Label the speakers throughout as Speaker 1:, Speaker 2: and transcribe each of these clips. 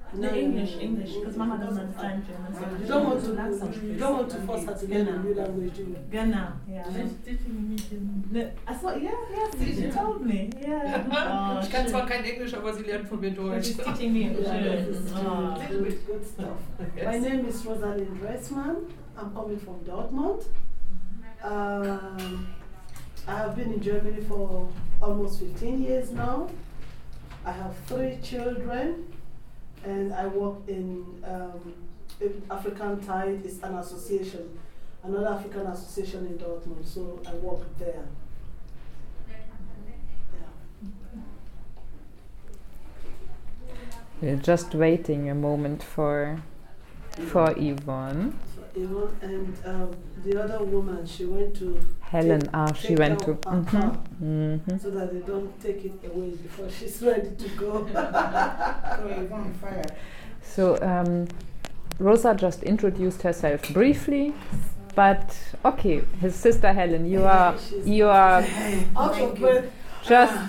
Speaker 1: No, English, because Mama doesn't understand German. So
Speaker 2: you don't want to force her to learn a new language, do you?
Speaker 1: Genau, yeah. She's teaching me German. I thought, she told me, yeah.
Speaker 3: Ich kann zwar kein Englisch, aber sie lernt von mir Deutsch.
Speaker 1: She's teaching me.
Speaker 2: Good stuff. Yes. My name is Rosalind Dressman. I'm coming from Dortmund. I have been in Germany for almost 15 years now. I have 3 children. And I work in African Tide. It's an association, another African association in Dortmund. So I work there.
Speaker 4: We're just waiting a moment for Yvonne.
Speaker 2: Yvonne and the other woman, she went to
Speaker 4: Helen. She went to
Speaker 2: so that they don't take it away before she's ready to go.
Speaker 4: So Rosa just introduced herself briefly, but okay, his sister Helen, you are just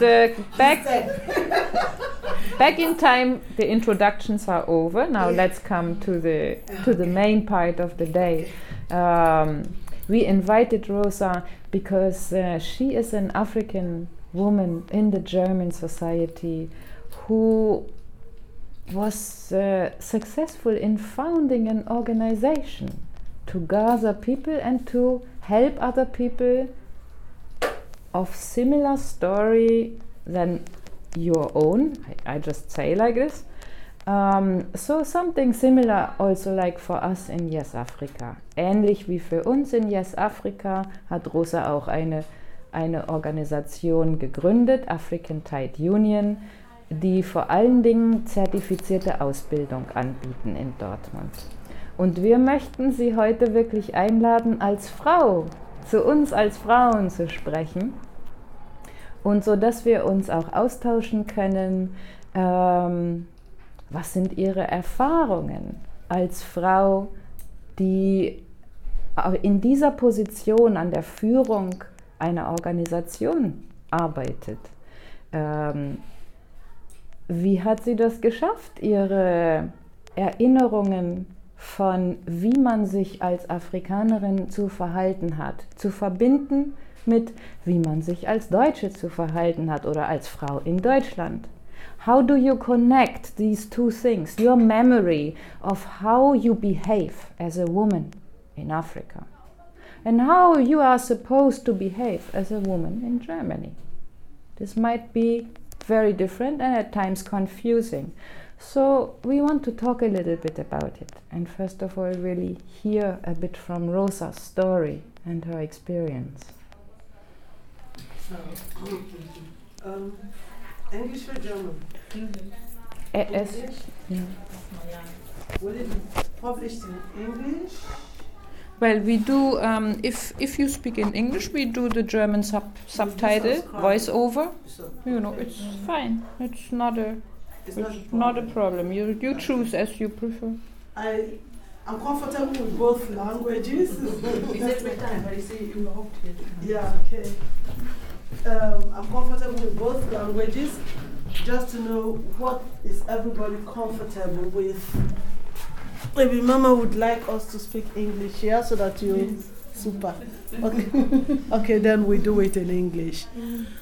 Speaker 4: back in time. The introductions are over. Now let's come to the main part of the day. We invited Rosa because she is an African woman in the German society who was successful in founding an organization to gather people and to help other people of similar story than your own. I just say like this. So something similar also like for us in Yes Africa. Ähnlich wie für uns in Yes Africa hat Rosa auch eine Organisation gegründet, African Tide Union, die vor allen Dingen zertifizierte Ausbildung anbieten in Dortmund. Und wir möchten Sie heute wirklich einladen, als Frau, zu uns als Frauen zu sprechen. Und so, dass wir uns auch austauschen können, was sind Ihre Erfahrungen als Frau, die in dieser Position an der Führung einer Organisation arbeitet? Wie hat sie das geschafft, ihre Erinnerungen von wie man sich als Afrikanerin zu verhalten hat, zu verbinden mit wie man sich als Deutsche zu verhalten hat oder als Frau in Deutschland? How do you connect these two things, your memory of how you behave as a woman in Africa and how you are supposed to behave as a woman in Germany? This might be very different and at times confusing. So we want to talk a little bit about it, and first of all really hear a bit from Rosa's story and her experience.
Speaker 2: So, English or German?
Speaker 4: English. Yeah.
Speaker 2: Will it be published in English?
Speaker 4: Well, we do, if you speak in English, we do the German subtitle, voice over. You know, it's fine. It's not a problem. You choose as you prefer.
Speaker 2: I'm comfortable with both languages. Yeah, okay. I'm comfortable with both languages, just to know what is everybody comfortable with. Maybe Mama would like us to speak English here so that you... Super. Okay. Okay, then we do it in English.